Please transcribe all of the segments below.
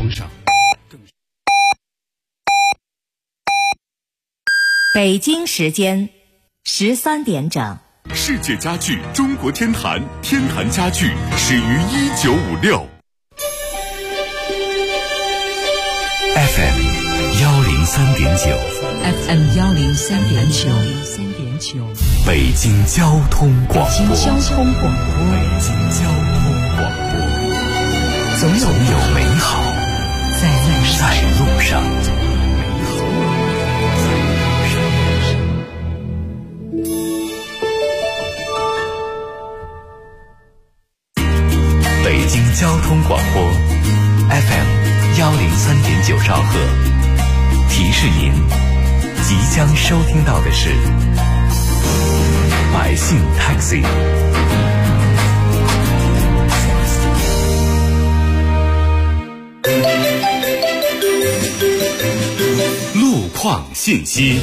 路上。 北京时间13点整。 世界家具中国天坛，天坛家具始于1956。 FM 103.9 FM 103.9 北京交通广播。 北京交通广播， 总有美好在路上。北京交通广播 FM 103.9兆赫，提示您即将收听到的是百姓 Taxi。 路况信息。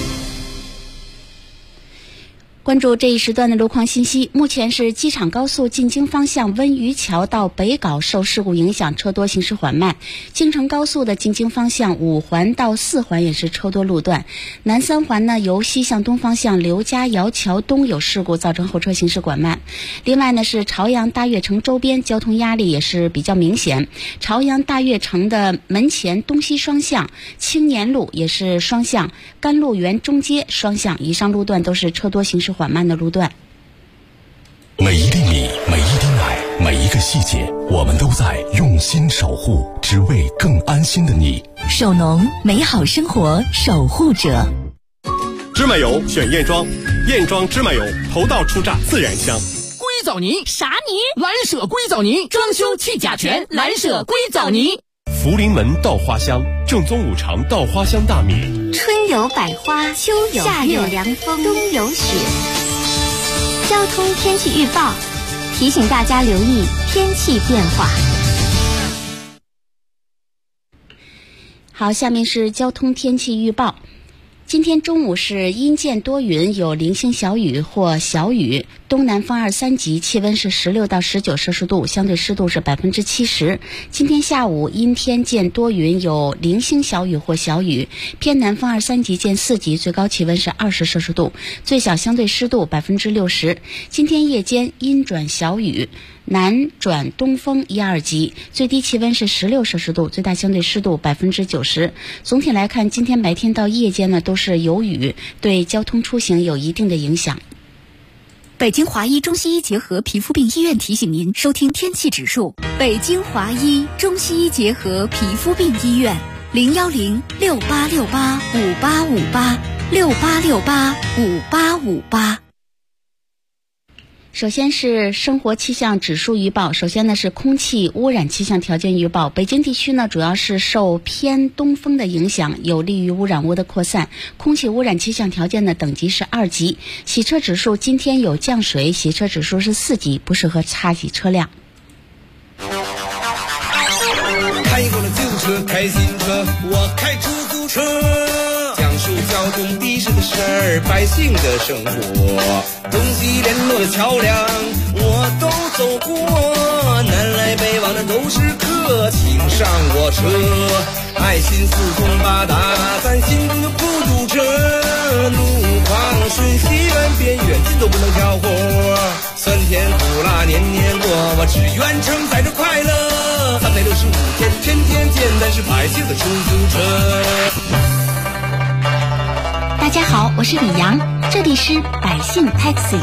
关注这一时段的路况信息。目前是机场高速进京方向温榆桥到北碏受事故影响，车多行驶缓慢。京承高速的进京方向5环到4环也是车多路段。南3环呢，由西向东方向刘家窑桥东有事故，造成后车行驶缓慢。另外呢，是朝阳大悦城周边交通压力也是比较明显。朝阳大悦城的门前东西双向，青年路也是双向，甘露园中街双向，以上路段都是车多行驶缓慢的路段。 每一粒米，每一滴奶，每一个细节，我们都在用心守护，只为更安心的你。 首农，美好生活守护者。 芝麻油选燕庄，燕庄芝麻油头道出榨，自然香。 硅藻泥啥泥？ 蓝舍硅藻泥，装修去甲醛，蓝舍硅藻泥。 福临门稻花香，正宗5常稻花香大米。 春有百花，秋有夏有凉风，冬有雪。交通天气预报提醒大家留意天气变化。 好，下面是交通天气预报。今天中午是阴见多云，有零星小雨或小雨，东南风2、3级，气温是16到19摄氏度，相对湿度是70%。今天下午阴天见多云，有零星小雨或小雨，偏南风2、3级见4级，最高气温是20摄氏度，最小相对湿度60%。今天夜间阴转小雨，南转东风1、2级，最低气温是16摄氏度，最大相对湿度90%。总体来看，今天白天到夜间呢都是有雨，对交通出行有一定的影响。 北京华医中西医结合皮肤病医院提醒您收听天气指数。北京华医中西医结合皮肤病医院，01068685858，68685858。 首先是生活气象指数预报。首先呢是空气污染气象条件预报。北京地区呢主要是受偏东风的影响，有利于污染物的扩散。空气污染气象条件的等级是2级。洗车指数今天有降水，洗车指数是4级，不适合擦洗车辆。 开过了旧车，开新车，我开出租车，讲述交通的士的事儿，百姓的生活，东西联络的桥梁我都走过，南来北往的都是客，请上我车，爱心四通八达，咱心中的不堵车，路况瞬息万变，远近都不能挑活，酸甜苦辣年年过，我只愿承载着快乐，365天天天见，咱是百姓的出租车。 大家好，我是李阳，这里是百姓 Taxi。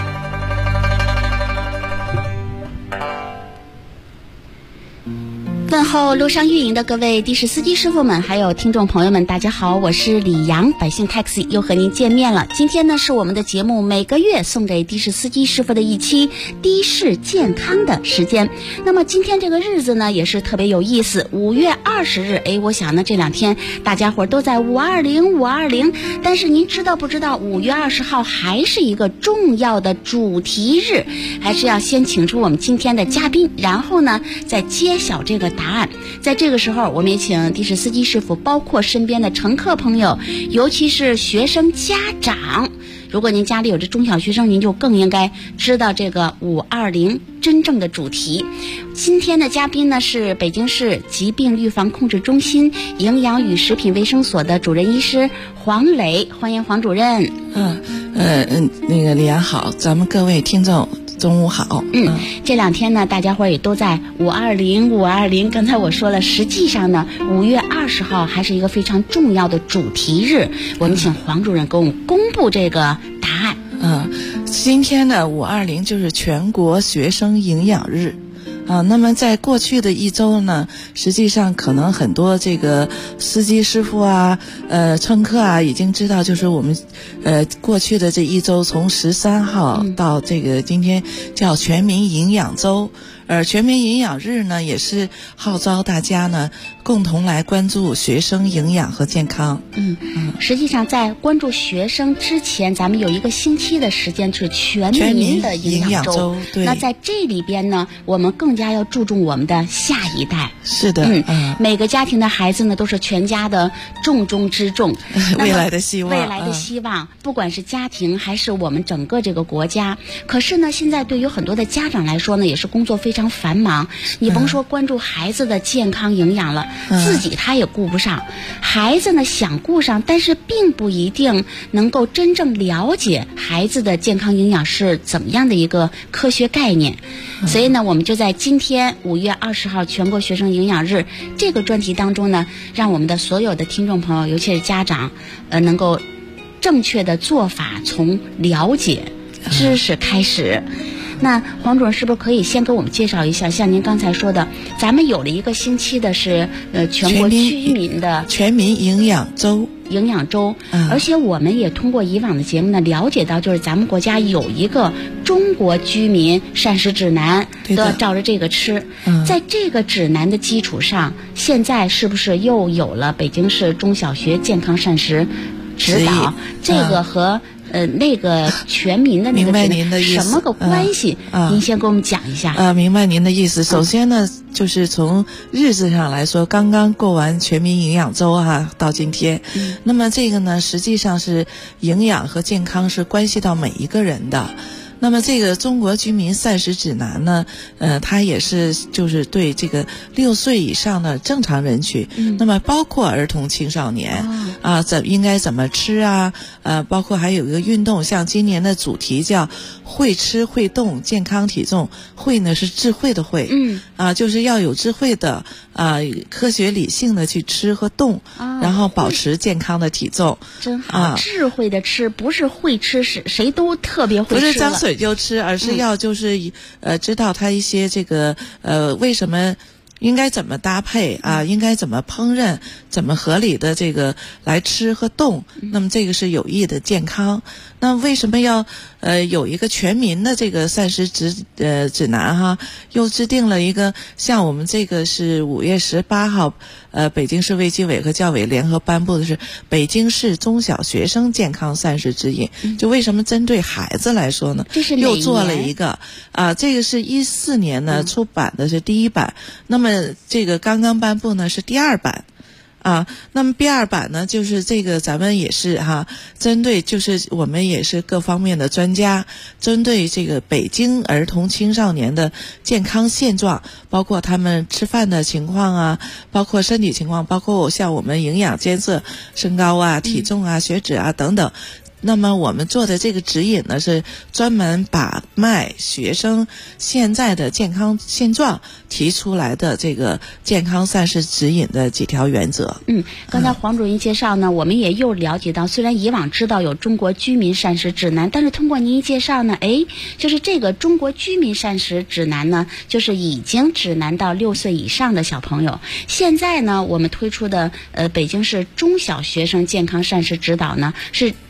问候路上运营的各位的士司机师傅们，还有听众朋友们，大家好，我是李阳，百姓 Taxi 又和您见面了。今天呢是我们的节目每个月送给的士司机师傅的一期的士健康的时间。那么今天这个日子呢也是特别有意思，5月20日，我想呢这2天大家伙都在520，但是您知道不知道5月20号还是一个重要的主题日？还是要先请出我们今天的嘉宾，然后呢再揭晓这个答答案。在这个时候，我们也请的士司机师傅，包括身边的乘客朋友，尤其是学生家长，如果您家里有这中小学生，您就更应该知道这个520真正的主题。今天的嘉宾呢是北京市疾病预防控制中心营养与食品卫生所的主任医师黄磊，欢迎黄主任。 那个李安好，咱们各位听众中午好。 这两天呢，大家伙也都在520。刚才我说了，实际上呢，5月20号还是一个非常重要的主题日。我们请黄主任给我们公布这个答案。 今天的520就是全国学生营养日。那么在过去的一周呢，实际上可能很多这个司机师傅啊、乘客啊已经知道，就是我们过去的这一周，从13号到这个今天叫全民营养周。全民营养日呢，也是号召大家呢共同来关注学生营养和健康。 实际上在关注学生之前，咱们有一个星期的时间是全民的营养周。 对。 那在这里边呢，我们更加要注重我们的下一代。 是的。 每个家庭的孩子呢，都是全家的重中之重， 未来的希望。不管是家庭还是我们整个这个国家。可是呢，现在对于很多的家长来说呢，也是工作非常繁忙，你甭说关注孩子的健康营养了，自己他也顾不上。孩子呢想顾上，但是并不一定能够真正了解孩子的健康营养是怎么样的一个科学概念。所以呢，我们就在今天5月20号全国学生营养日这个专题当中呢，让我们的所有的听众朋友，尤其是家长，能够正确的做法从了解知识开始。那黄主任是不是可以先给我们介绍一下，像您刚才说的，咱们有了一个星期的是全国居民的全民营养周。 而且我们也通过以往的节目呢，了解到就是咱们国家有一个中国居民膳食指南，都要照着这个吃。在这个指南的基础上，现在是不是又有了北京市中小学健康膳食指导？这个和那个全民的那个明白您的意思什么个关系？您先给我们讲一下。 明白您的意思。首先呢，就是从日子上来说，刚刚过完全民营养周到今天，那么这个呢，实际上是营养和健康是关系到每一个人的。那么这个中国居民膳食指南呢，它也是就是对这个6岁以上的正常人群，那么包括儿童青少年应该怎么吃包括还有一个运动，像今年的主题叫会吃会动健康体重，会呢是智慧的慧，就是要有智慧的科学理性的去吃和动，然后保持健康的体重。 真好，智慧的吃，不是会吃，是谁都特别会吃了， 不是张嘴就吃，而是要就是知道它一些这个为什么应该怎么搭配应该怎么烹饪，怎么合理的这个来吃和动，那么这个是有益的健康。那为什么要有一个全民的这个膳食指南又制定了一个，像我们这个是5月18号北京市卫计委和教委联合颁布的是北京市中小学生健康膳食指引。就为什么针对孩子来说呢，又做了一个这个是14年呢出版的是第1版，那么这个刚刚颁布呢是第2版。那么第2版呢，就是这个咱们也是针对就是我们也是各方面的专家，针对这个北京儿童青少年的健康现状，包括他们吃饭的情况包括身体情况，包括像我们营养监测、身高体重血脂等等。那么我们做的这个指引呢，是专门把脉学生现在的健康现状提出来的这个健康膳食指引的几条原则。 刚才黄主任介绍呢，我们也又了解到，虽然以往知道有中国居民膳食指南，但是通过您一介绍呢，就是这个中国居民膳食指南呢，就是已经指南到6岁以上的小朋友。现在呢，我们推出的北京市中小学生健康膳食指导呢，是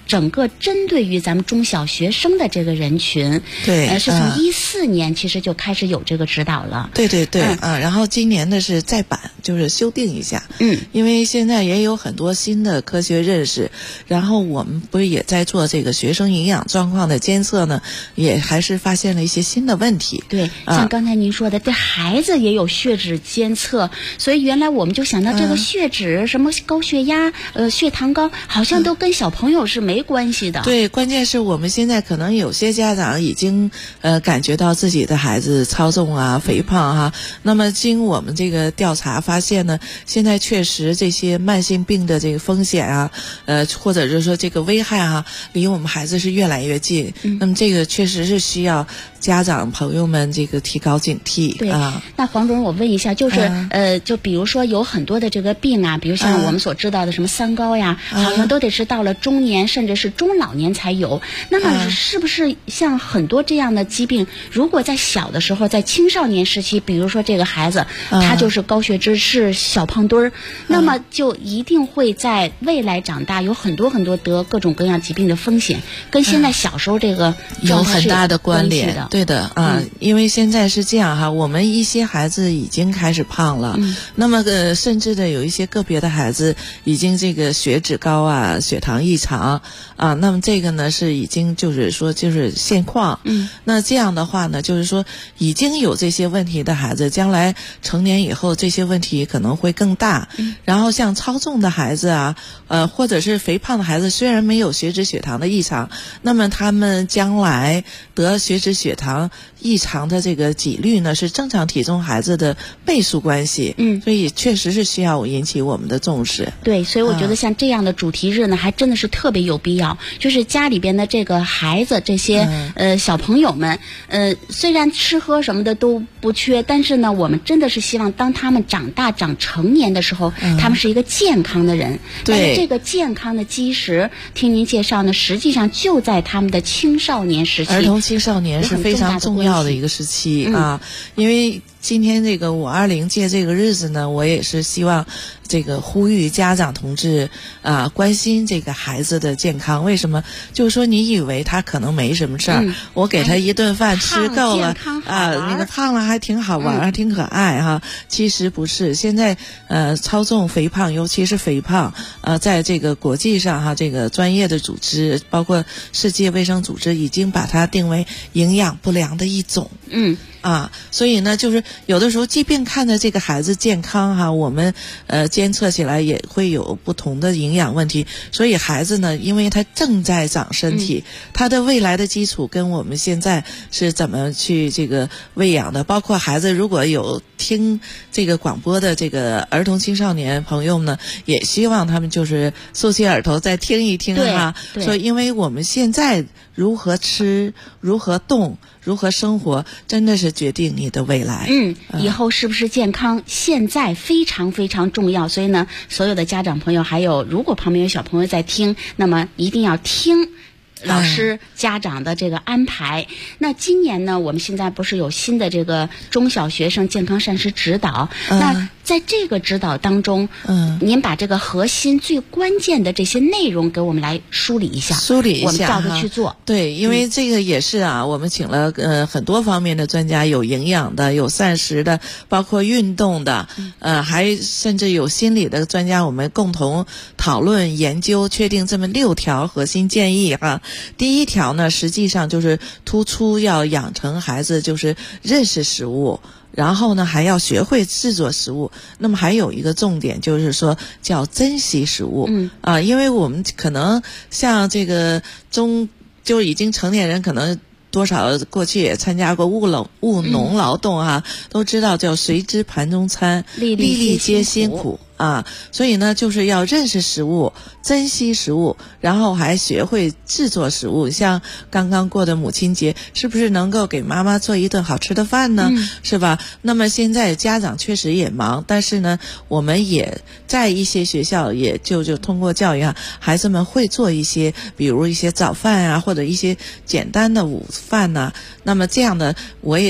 整个针对于咱们中小学生的这个人群， 对， 是从14年其实就开始有这个指导了。 对对对，然后今年呢是再版，就是修订一下。因为现在也有很多新的科学认识，然后我们不是也在做这个学生营养状况的监测呢，也还是发现了一些新的问题。 对，像刚才您说的，对孩子也有血脂监测，所以原来我们就想到这个血脂、什么高血压、血糖高，好像都跟小朋友是没关系的。 对，关键是我们现在可能有些家长已经感觉到自己的孩子超重啊、肥胖啊，那么经我们这个调查发现呢，现在确实这些慢性病的这个风险啊，或者是说这个危害啊，离我们孩子是越来越近。那么这个确实是需要家长朋友们这个提高警惕。 对啊。那黄主任，我问一下，就是就比如说有很多的这个病啊，比如像我们所知道的什么三高呀，好像都得是到了中年甚至是中老年才有。那么是不是像很多这样的疾病，如果在小的时候，在青少年时期，比如说这个孩子他就是高血脂，是小胖墩儿，那么就一定会在未来长大有很多很多得各种各样疾病的风险，跟现在小时候这个有很大的关联。对的因为现在是这样哈，我们一些孩子已经开始胖了，那么甚至的有一些个别的孩子已经这个血脂高啊、血糖异常啊，那么这个呢是已经就是说就是现况。那这样的话呢，就是说已经有这些问题的孩子，将来成年以后这些问题可能会更大。然后像超重的孩子啊，或者是肥胖的孩子，虽然没有血脂血糖的异常，那么他们将来得血脂血糖异常的这个几率呢，是正常体重孩子的倍数关系。所以确实是需要引起我们的重视。 对，所以我觉得像这样的主题日呢，还真的是特别有必要。就是家里边的这个孩子，这些小朋友们，虽然吃喝什么的都不缺，但是呢，我们真的是希望当他们长大长成年的时候，他们是一个健康的人。但是这个健康的基石，听您介绍呢，实际上就在他们的青少年时期。 儿童青少年是非常重要的一个时期啊，因为今天这个520届这个日子呢，我也是希望这个呼吁家长同志关心这个孩子的健康。为什么？就是说你以为他可能没什么事儿，我给他一顿饭吃够了那个胖了还挺好玩，挺可爱哈。其实不是，现在超重肥胖，尤其是肥胖在这个国际上哈，这个专业的组织，包括世界卫生组织已经把它定为营养不良的一种。所以呢，就是有的时候，即便看着这个孩子健康哈，我们监测起来也会有不同的营养问题。所以孩子呢，因为他正在长身体，他的未来的基础跟我们现在是怎么去这个喂养的。包括孩子如果有听这个广播的这个儿童青少年朋友呢，也希望他们就是竖起耳朵再听一听哈。所以因为我们现在如何吃、如何动、如何生活，真的是决定你的未来。 以后是不是健康，现在非常非常重要。所以呢，所有的家长朋友，还有如果旁边有小朋友在听，那么一定要听老师家长的这个安排。那今年呢，我们现在不是有新的这个中小学生健康膳食指导，那在这个指导当中，您把这个核心最关键的这些内容给我们来梳理一下，我们照着去做。 对，因为这个也是我们请了很多方面的专家，有营养的，有膳食的，包括运动的，还甚至有心理的专家，我们共同讨论研究，确定这么6条核心建议哈。第一条呢，实际上就是突出要养成孩子就是认识食物，然后呢还要学会制作食物。那么还有一个重点就是说叫珍惜食物。因为我们可能像这个就已经成年人，可能多少过去也参加过务农劳动都知道叫谁知盘中餐，粒粒皆辛苦。所以呢，就是要认识食物，珍惜食物，然后还学会制作食物。像刚刚过的母亲节，是不是能够给妈妈做一顿好吃的饭呢？是吧？那么现在家长确实也忙，但是呢，我们也在一些学校也就通过教育孩子们会做一些，比如一些早饭或者一些简单的午饭那么这样的，我也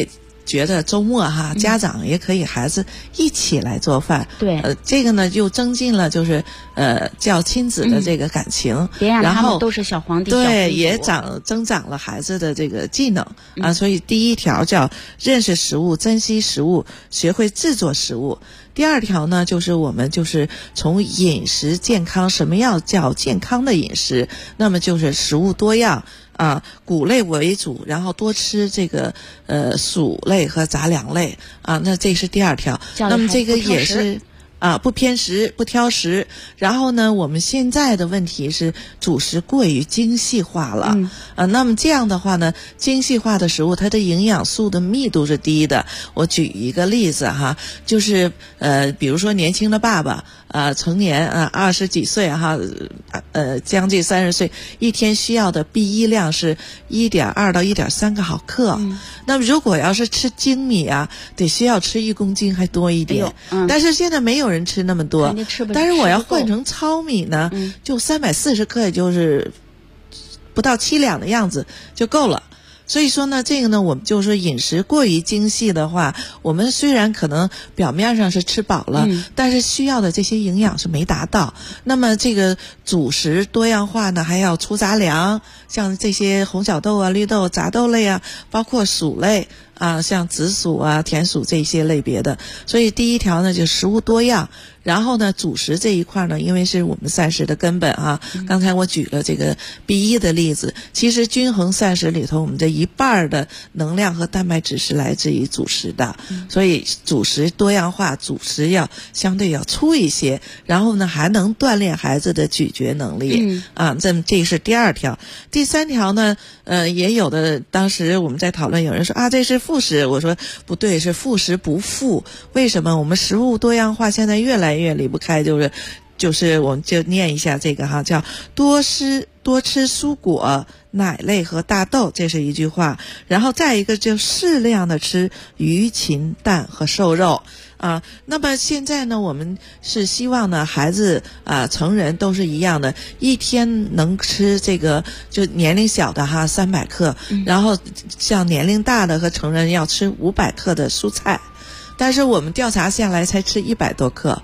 觉得周末家长也可以孩子一起来做饭。 对， 这个呢就增进了就是叫亲子的这个感情， 别让他们都是小皇帝。 对，也增长了孩子的这个技能啊。所以第一条叫认识食物、珍惜食物、学会制作食物。第二条呢，就是我们就是从饮食健康，什么样叫健康的饮食？那么就是食物多样啊，谷类为主，然后多吃这个薯类和杂粮类啊。那这是第二条。那么这个也是。不偏食，不挑食。然后呢，我们现在的问题是主食过于精细化了。那么这样的话呢，精细化的食物它的营养素的密度是低的。我举一个例子就是比如说年轻的爸爸成年20几岁将近30岁，一天需要的 B1 量是1.2到1.3个毫克。那么如果要是吃精米得需要吃1公斤还多一点。但是现在没有人吃那么多，但是我要换成糙米呢，就340克，也就是不到7两的样子就够了。所以说呢，这个呢，我们就是说饮食过于精细的话，我们虽然可能表面上是吃饱了，但是需要的这些营养是没达到。那么这个主食多样化呢，还要粗杂粮，像这些红小豆绿豆、杂豆类包括薯类像紫薯甜薯这些类别的。所以第一条呢，就食物多样。然后呢，主食这一块呢，因为是我们膳食的根本刚才我举了这个 B1 的例子，其实均衡膳食里头，我们这一半的能量和蛋白质是来自于主食的。所以主食多样化，主食要相对要粗一些，然后呢还能锻炼孩子的咀嚼能力。这是第二条。第三条呢，也有的当时我们在讨论，有人说这是副食，我说不对，是副食不副。为什么？我们食物多样化现在越来越离不开就是我们就念一下这个叫多吃蔬果、奶类和大豆，这是一句话。然后再一个就适量的吃鱼、禽、蛋和瘦肉那么现在呢，我们是希望呢孩子成人都是一样的，一天能吃这个就年龄小的300克，然后像年龄大的和成人要吃500克的蔬菜。但是我们调查下来才吃100多克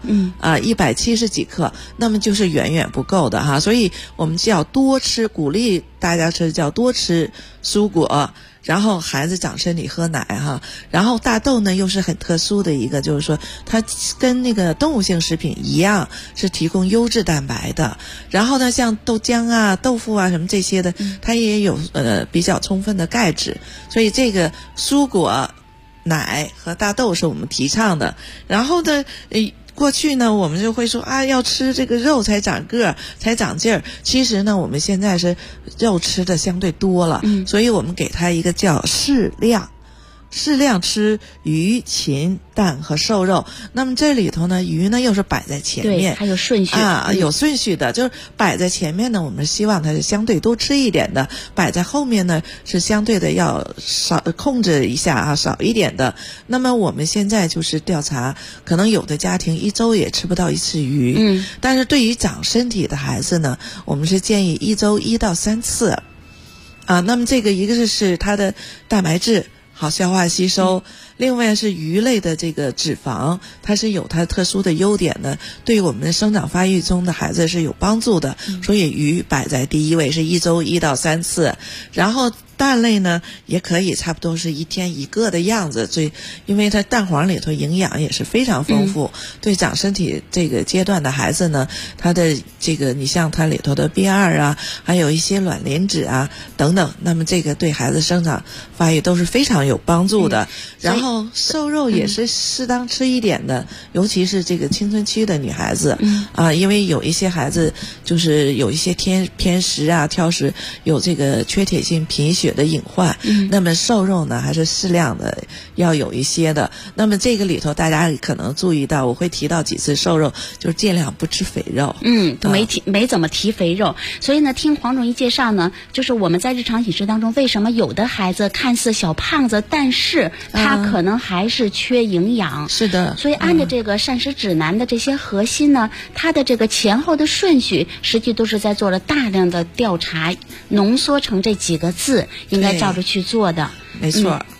，170几克，那么就是远远不够的所以我们叫多吃，鼓励大家吃叫多吃蔬果，然后孩子长身体喝奶然后大豆呢又是很特殊的一个，就是说它跟那个动物性食品一样是提供优质蛋白的。然后呢像豆浆豆腐什么这些的，它也有比较充分的钙质。所以这个蔬果、奶和大豆是我们提倡的。然后呢过去呢我们就会说要吃这个肉才长个儿才长劲儿，其实呢我们现在是肉吃的相对多了，所以我们给它一个叫适量吃鱼、禽、蛋和瘦肉。那么这里头呢，鱼呢又是摆在前面， 还有顺序有顺序的，就是摆在前面呢，我们希望它是相对多吃一点的；摆在后面呢，是相对的要少控制一下少一点的。那么我们现在就是调查，可能有的家庭1周也吃不到1次鱼，但是对于长身体的孩子呢，我们是建议1周1到3次那么这个一个是它的蛋白质好消化吸收，另外是鱼类的这个脂肪，它是有它特殊的优点的，对我们生长发育中的孩子是有帮助的，所以鱼摆在第一位，是1周1到3次。然后蛋类呢也可以差不多是1天1个的样子，所以因为它蛋黄里头营养也是非常丰富，对长身体这个阶段的孩子呢，它的这个你像它里头的 B2还有一些卵磷脂等等，那么这个对孩子生长发育都是非常有帮助的。然后瘦肉也是适当吃一点的，尤其是这个青春期的女孩子因为有一些孩子就是有一些偏食挑食，有这个缺铁性贫血的隐患，那么瘦肉呢还是适量的要有一些的。那么这个里头大家可能注意到，我会提到几次瘦肉，就是尽量不吃肥肉。 都没怎么提肥肉。所以呢，听黄总一介绍呢，就是我们在日常饮食当中，为什么有的孩子看似小胖子，但是他可能还是缺营养。 是的。 所以按照这个膳食指南的这些核心呢，它的这个前后的顺序，实际都是在做了大量的调查，浓缩成这几个字，应该照着去做的。 没错。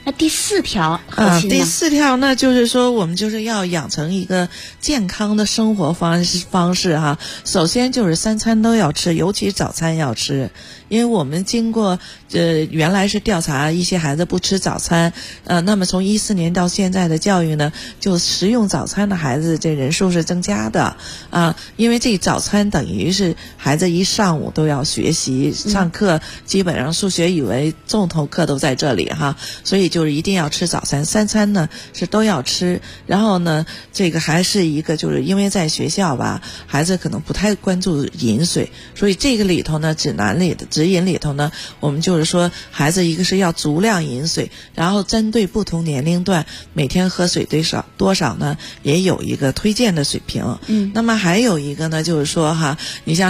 那第4条核心呢？ 第4条呢，就是说我们就是要养成一个健康的生活方式哈。首先就是3餐都要吃，尤其早餐要吃。因为我们经过原来是调查一些孩子不吃早餐，那么从14年到现在的教育呢，就食用早餐的孩子这人数是增加的啊。因为这早餐等于是孩子一上午都要学习上课，基本上数学语文重头课都在这里哈，所以就是一定要吃早餐，3餐呢是都要吃。然后呢，这个还是一个就是因为在学校吧，孩子可能不太关注饮水，所以这个里头呢指引里头呢，我们就是说孩子一个是要足量饮水，然后针对不同年龄段每天喝水多少呢，也有一个推荐的水平。那么还有一个呢，就是说哈，你像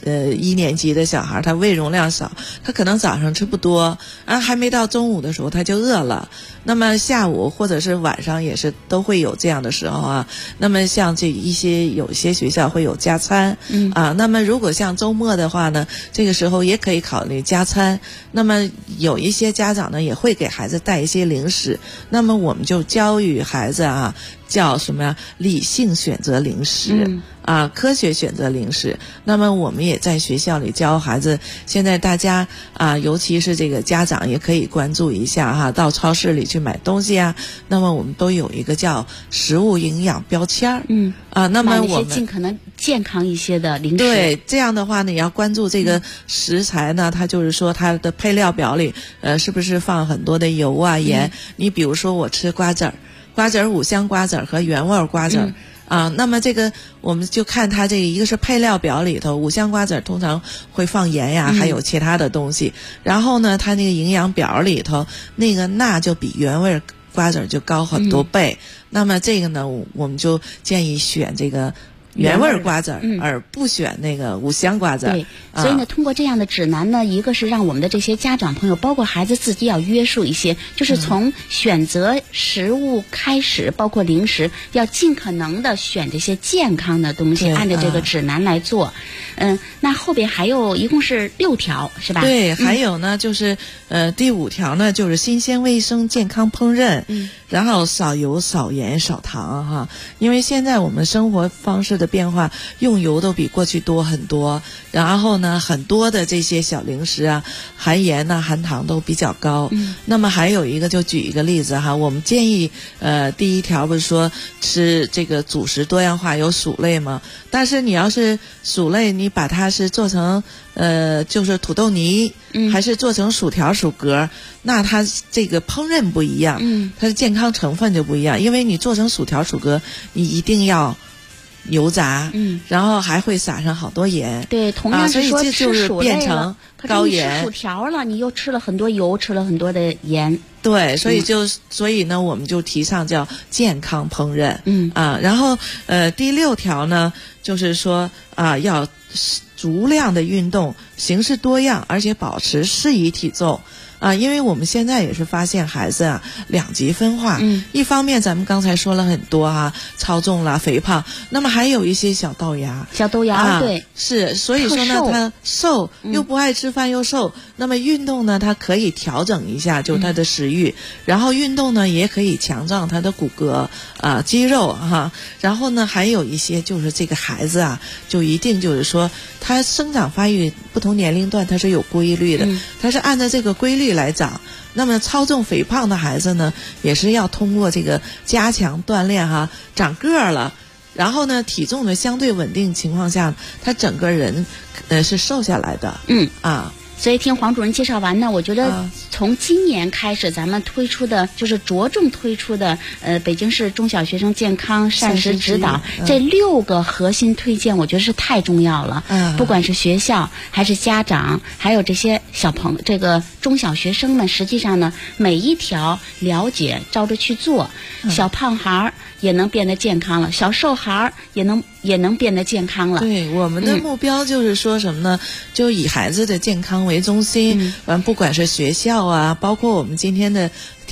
1年级的小孩，他胃容量少，他可能早上吃不多啊，还没到中午的时候他就饿了。那么下午或者是晚上也是都会有这样的时候啊。那么像有一些学校会有加餐，那么如果像周末的话呢，这个时候也可以考虑加餐。那么有一些家长呢也会给孩子带一些零食，那么我们就教育孩子啊，叫什么呀？理性选择零食。科学选择零食。那么我们也在学校里教孩子，现在大家尤其是这个家长也可以关注一下哈，到超市里去买东西啊，那么我们都有一个叫食物营养标签那么我们尽可能健康一些的零食。 对，这样的话呢，也要关注这个食材呢，它就是说它的配料表里是不是放很多的油啊盐。你比如说我吃瓜子儿五香瓜子儿和原味瓜子儿。那么这个我们就看它这个一个是配料表里头，五香瓜子通常会放盐呀，还有其他的东西。然后呢，它那个营养表里头那个钠就比原味瓜子就高很多倍。那么这个呢，我们就建议选这个原味瓜子而不选那个五香瓜子。 对，所以呢，通过这样的指南呢，一个是让我们的这些家长朋友，包括孩子自己要约束一些，就是从选择食物开始，包括零食，要尽可能的选这些健康的东西，按照这个指南来做。那后边还有一共是6条，是吧？ 对，还有呢，就是第5条呢，就是新鲜卫生健康烹饪，然后少油少盐少糖哈，因为现在我们生活方式的变化，用油都比过去多很多，然后呢，很多的这些小零食啊，含盐呐、含糖都比较高。那么还有一个，就举一个例子哈，我们建议第1条不是说吃这个主食多样化，有薯类吗？但是你要是薯类，你把它是做成就是土豆泥，还是做成薯条薯格，那它这个烹饪不一样，它的健康成分就不一样。因为你做成薯条薯格，你一定要油炸，然后还会撒上好多盐。 对，同样是说吃薯类了， 高盐，可是你吃薯条了，你又吃了很多油，吃了很多的盐。 对，所以呢，我们就提倡叫健康烹饪。然后第6条呢，就是说要足量的运动，形式多样，而且保持适宜体重。因为我们现在也是发现孩子两极分化。一方面咱们刚才说了很多超重啦、肥胖，那么还有一些小豆芽。 对， 是，所以说呢，他瘦又不爱吃饭又瘦，那么运动呢，他可以调整一下，就是他的食欲，然后运动呢也可以强壮他的骨骼肌肉然后呢，还有一些就是这个孩子就一定就是说他生长发育不同年龄段他是有规律的，他是按照这个规律来长。那么超重肥胖的孩子呢，也是要通过这个加强锻炼长个儿了，然后呢体重的相对稳定情况下，他整个人是瘦下来的。 所以听黄主任介绍完呢，我觉得从今年开始咱们推出的就是着重推出的北京市中小学生健康膳食指导这6个核心推荐，我觉得是太重要了。不管是学校还是家长，还有这些这个中小学生们，实际上呢每一条了解照着去做，小胖孩也能变得健康了，小瘦孩也能变得健康了。 对，我们的目标就是说什么呢？就以孩子的健康为中心，不管是学校包括我们今天的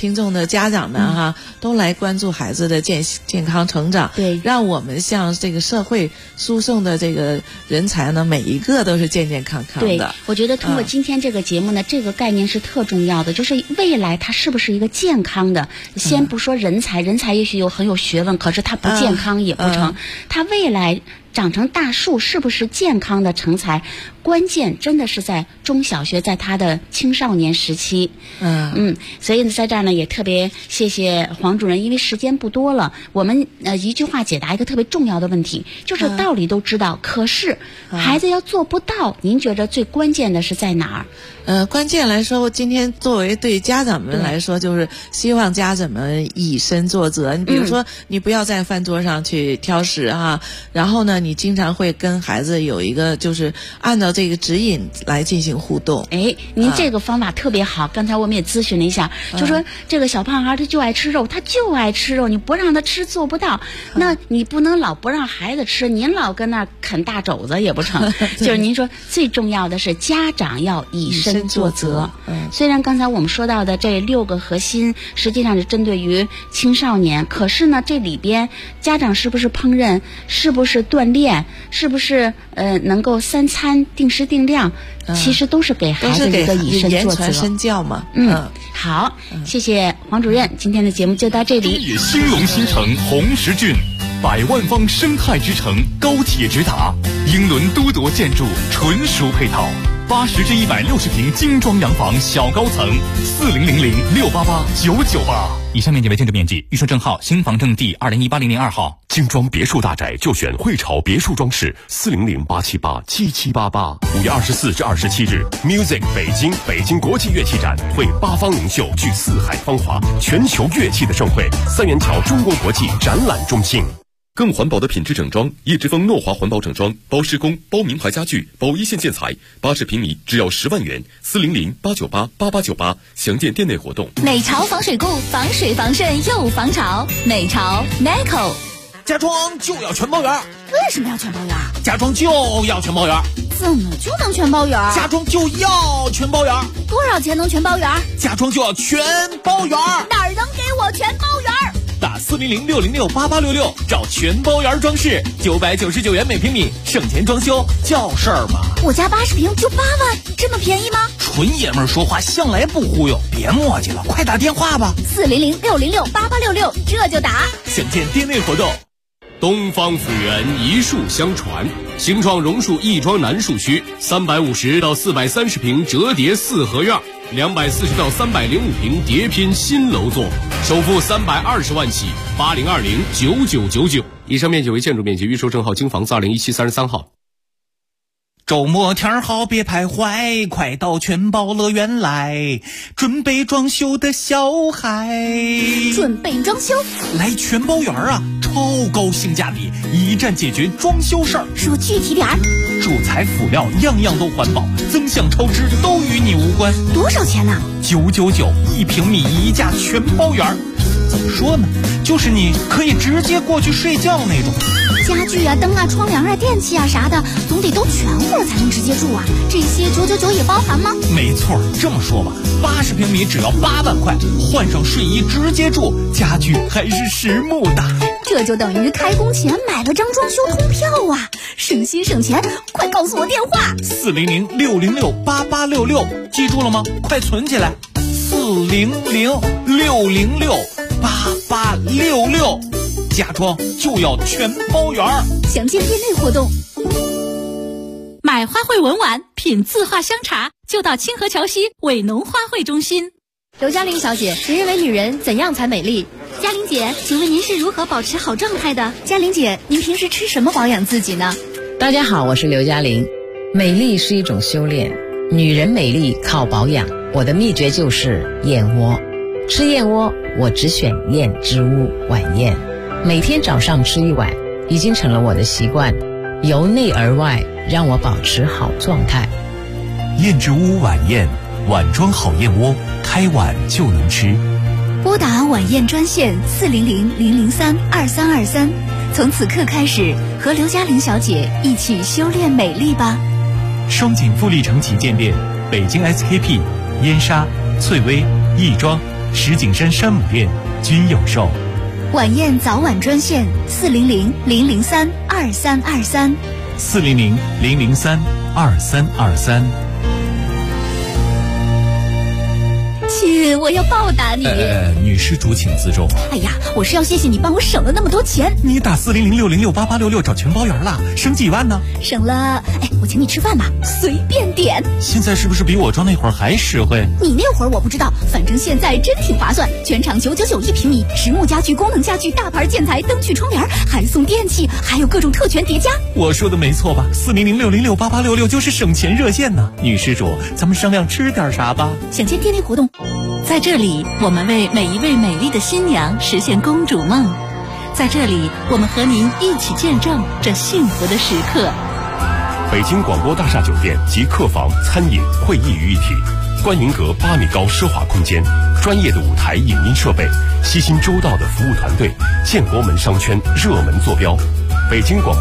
听众的家长们哈，都来关注孩子的健康成长， 对， 让我们向这个社会输送的这个人才呢，每一个都是健健康康的。 对，我觉得通过今天这个节目呢，这个概念是特重要的，就是未来他是不是一个健康的，先不说人才，人才也许很有学问，可是他不健康也不成，他未来长成大树是不是健康的成才，关键真的是在中小学，在他的青少年时期。所以呢，在这儿呢也特别谢谢黄主任，因为时间不多了，我们一句话解答一个特别重要的问题，就是道理都知道，可是孩子要做不到，您觉得最关键的是在哪儿？ 关键来说，今天作为对家长们来说，就是希望家长们以身作则。你比如说，你不要在饭桌上去挑食啊，然后呢，你经常会跟孩子有一个就是按照这个指引来进行互动。 您这个方法特别好。刚才我们也咨询了一下，就说这个小胖孩他就爱吃肉，他就爱吃肉，你不让他吃做不到。那你不能老不让孩子吃，您老跟那啃大肘子也不成。就是您说最重要的是家长要以身作则。虽然刚才我们说到的这6个核心实际上是针对于青少年，可是呢，这里边家长是不是烹饪，是不是锻炼，是不是能够3餐定时定量，其实都是给孩子一个以身作则， 言传身教嘛。 好，谢谢黄主任，今天的节目就到这里。 中野兴隆新城红石郡，100万方生态之城，高铁直达，英伦都铎建筑纯属配套，80至160平精装洋房小高层，4000688998。 以上面积为建筑面积，预售证号新房证第201800年2号。 精装别墅大宅就选汇潮别墅装饰，400-878-7788。5月24至27日 ，Music 北京国际乐器展，会8方名秀聚四海芳华，全球乐器的盛会，三元桥中国国际展览中心。更环保的品质整装，叶之峰诺华环保整装，包施工、包名牌家具、包一线建材，80平米只要10万元，400-898-8898，详见店内活动。 美潮防水固，防水防渗又防潮。美潮 Neco。 家装就要全包圆。 为什么要全包圆？ 家装就要全包圆。 怎么就能全包圆？ 家装就要全包圆。 多少钱能全包圆？ 家装就要全包圆。 哪儿能给我全包圆？ 打400-606-8866，找全包圆装饰，999元每平米，省钱装修叫事儿嘛。 我家80平就8万，这么便宜吗？ 纯爷们儿说话向来不忽悠，别磨叽了，快打电话吧。 400-606-8866，这就打。 详见店内活动。 东方府源一树相传，新创榕树亦庄南树区350到430平折叠4合院，240到305平叠拼新楼座，首付320万起，80209999。以上面积为建筑面积，预售证号京房子201733号。 周末天好别徘徊，快到全包乐园来，准备装修的小孩。 准备装修来全包园啊，超高性价比，一站解决装修事儿。 说具体点儿。 主材辅料样样都环保，增项超支都与你无关。 多少钱呢 ？999，1平米1价全包圆。怎么说呢？就是你可以直接过去睡觉那种。 家具啊、灯啊、窗帘啊、电器啊啥的，总得都全乎了才能直接住啊。这些999也包含吗？ 没错，这么说吧，80平米只要8万块，换上睡衣直接住，家具还是实木的。 这就等于开工前买了张装修通票啊，省心省钱。快告诉我电话 ，400-606-8866，记住了吗？快存起来，400-606-8866，家装就要全包圆。 详见店内活动。 买花卉文玩，品字画香茶，就到清河桥西伟农花卉中心。 刘嘉玲小姐，您认为女人怎样才美丽？ 嘉玲姐，请问您是如何保持好状态的？ 嘉玲姐，您平时吃什么保养自己呢？ 大家好，我是刘嘉玲。美丽是一种修炼，女人美丽靠保养。我的秘诀就是燕窝。吃燕窝，我只选燕之屋晚宴，每天早上吃1碗，已经成了我的习惯，由内而外让我保持好状态。 燕之屋晚宴，碗装好燕窝，开碗就能吃。 拨打晚宴专线400-003-2323，从此刻开始和刘嘉玲小姐一起修炼美丽吧。 双井富力城旗舰店，北京 SKP、燕莎、翠微、亦庄、 石景山山姆店均有售。 晚宴早晚专线400-003-2323。 400-003-2323。 亲，我要报答你。 女施主请自重。 哎呀，我是要谢谢你帮我省了那么多钱。 你打400-606-8866找全包圆了，省几万呢？ 省了，我请你吃饭吧，随便点。 现在是不是比我装那会儿还实惠？ 你那会儿我不知道，反正现在真挺划算，全场999一平米，实木家具、功能家具、大牌建材、灯具、窗帘，还送电器，还有各种特权叠加。 我说的没错吧？400-606-8866就是省钱热线呢。女施主，咱们商量吃点啥吧？ 享签天天活动。 在这里，我们为每一位美丽的新娘实现公主梦。在这里，我们和您一起见证这幸福的时刻。 北京广播大厦酒店集客房、餐饮、会议于一体，观云阁8米高奢华空间，专业的舞台影音设备，悉心周到的服务团队，建国门商圈热门坐标。北京广播